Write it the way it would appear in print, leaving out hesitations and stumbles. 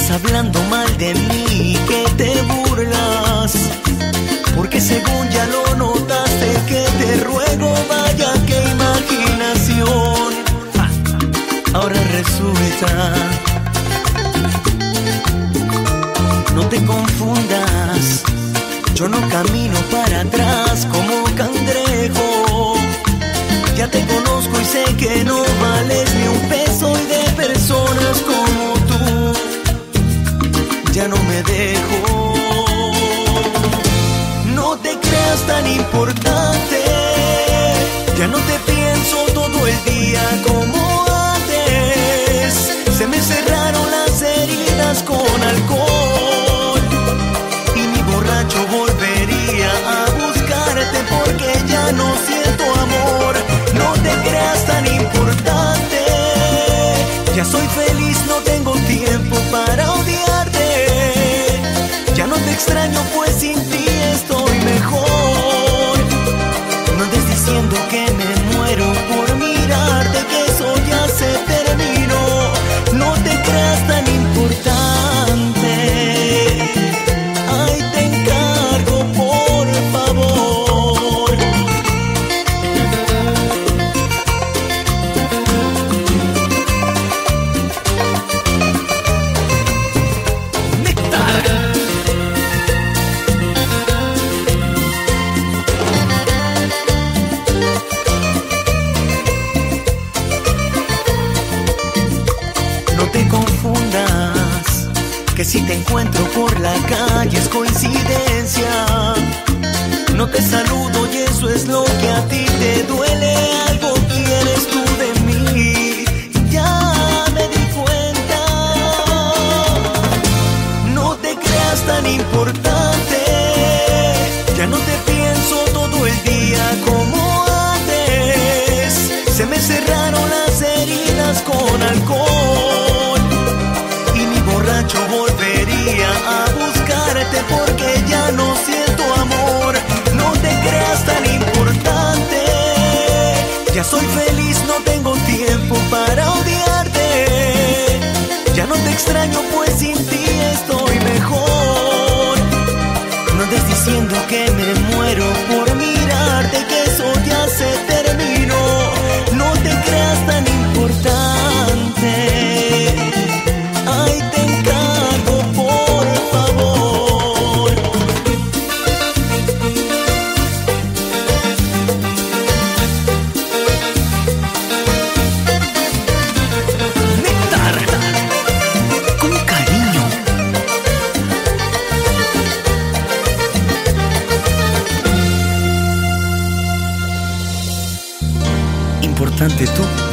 hablando mal de mí, que te burlas, porque según ya lo notaste, que te ruego, vaya qué imaginación. Ahora resulta, no te confundas, yo no camino para atrás como cangrejo. Ya te conozco y sé que no vales ni un peso, y de personas como tú ya no me dejo. No te creas tan importante, ya no te pienso todo el día como antes. Se me cerraron las heridas con alcohol, y mi borracho volvería a buscarte porque ya no siento amor. No te creas tan importante, ya soy feliz, no tengo tiempo para odiarte. Ya no te extraño, pues sin ti estoy mejor. No andes diciendo que me muero por mirarte, que eso ya se terminó. No te creas tan importante, ay, te encargo, por favor. Néctar. No te confundas, que si te encuentro por la calle es coincidencia. No te saludo y eso es lo que a ti te duele. Algo quieres tú de mí, ya me di cuenta. No te creas tan importante, ya no te pienso todo el día como antes. Se me cerraron las heridas con alcohol, y mi borracho volvería a buscarte porque ya no siento amor. No te creas tan importante, ya soy feliz, no tengo tiempo para odiarte. Ya no te extraño, pues sin ti estoy mejor. No andes diciendo que me muero por mirarte, que eso ya se terminó. No te creas tan importante, ay, te encargo, por favor. Néctar, con cariño. Importante tú.